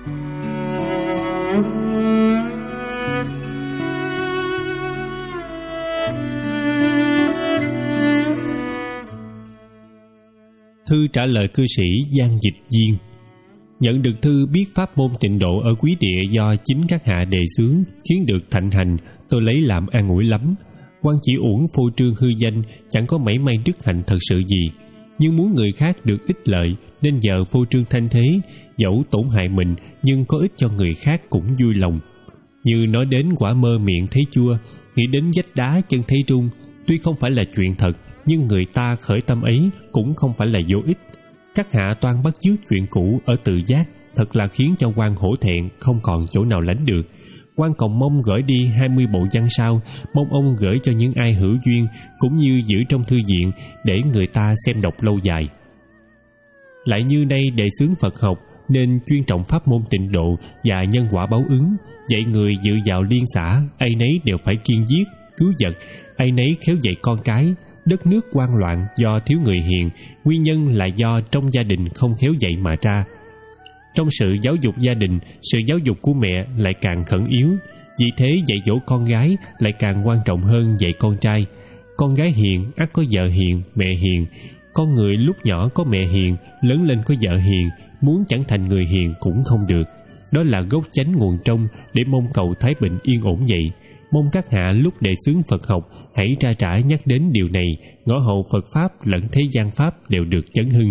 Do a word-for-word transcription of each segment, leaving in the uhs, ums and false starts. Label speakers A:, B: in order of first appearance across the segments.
A: Thư trả lời cư sĩ Giang Dịch Viên. Nhận được thư biết pháp môn tịnh độ ở quý địa do chính các hạ đề xướng khiến được thạnh hành, tôi lấy làm an ủi lắm. Quan chỉ uổng phô trương hư danh, chẳng có mảy may đức hạnh thật sự gì, nhưng muốn người khác được ích lợi nên giờ phô trương thanh thế, dẫu tổn hại mình nhưng có ích cho người khác cũng vui lòng. Như nói đến quả mơ miệng thấy chua, nghĩ đến vách đá chân thấy rung, tuy không phải là chuyện thật, nhưng người ta khởi tâm ấy cũng không phải là vô ích. Các hạ toan bắt chước chuyện cũ ở Tự Giác, thật là khiến cho quan hổ thẹn, không còn chỗ nào lánh được. Quan còn mong gửi đi hai mươi bộ văn sau, mong ông gửi cho những ai hữu duyên, cũng như giữ trong thư viện để người ta xem đọc lâu dài. Lại như nay đề xướng Phật học nên chuyên trọng pháp môn tịnh độ và nhân quả báo ứng, dạy người dự vào liên xã, ai nấy đều phải kiên giết, cứu vật, ai nấy khéo dạy con cái. Đất nước hoang loạn do thiếu người hiền, nguyên nhân là do trong gia đình không khéo dạy mà ra. Trong sự giáo dục gia đình, sự giáo dục của mẹ lại càng khẩn yếu, vì thế dạy dỗ con gái lại càng quan trọng hơn dạy con trai. Con gái hiền ắt có vợ hiền, mẹ hiền. Con người lúc nhỏ có mẹ hiền, lớn lên có vợ hiền, muốn chẳng thành người hiền cũng không được. Đó là gốc chánh nguồn trong để mong cầu thái bình yên ổn vậy. Mong các hạ lúc đề xướng Phật học hãy tra trải nhắc đến điều này, ngõ hầu Phật Pháp lẫn thế gian Pháp đều được chấn hưng.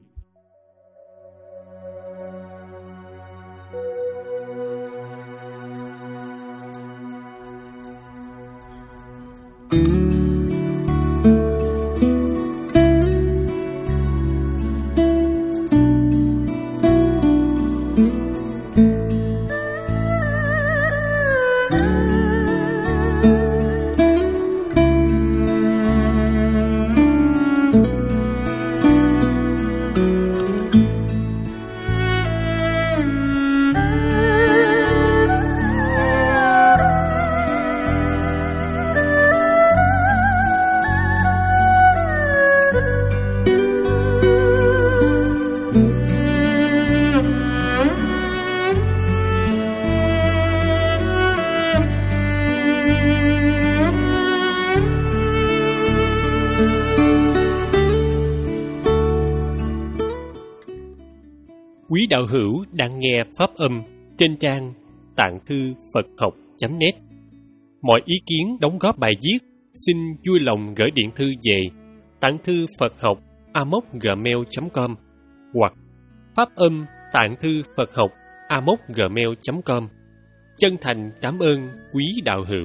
A: Quý đạo hữu đang nghe pháp âm trên trang tạng thư Phật học chấm net. Mọi ý kiến đóng góp bài viết xin vui lòng gửi điện thư về tạng thư Phật học a m o c gmail chấm com hoặc pháp âm tạng thư Phật học a m o c gmail chấm com. Chân thành cảm ơn quý đạo hữu.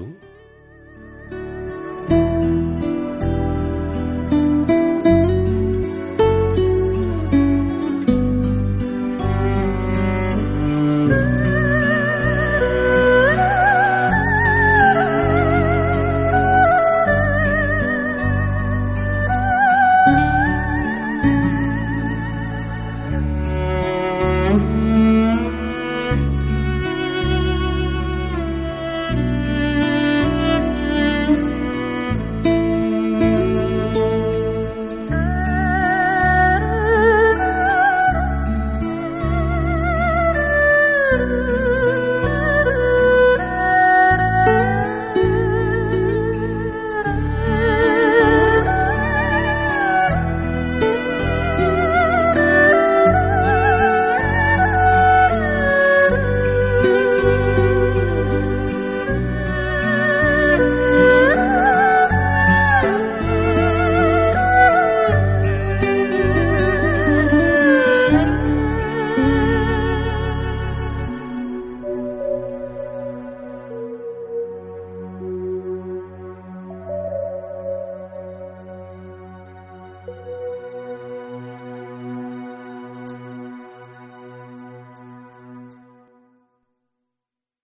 B: Thank you.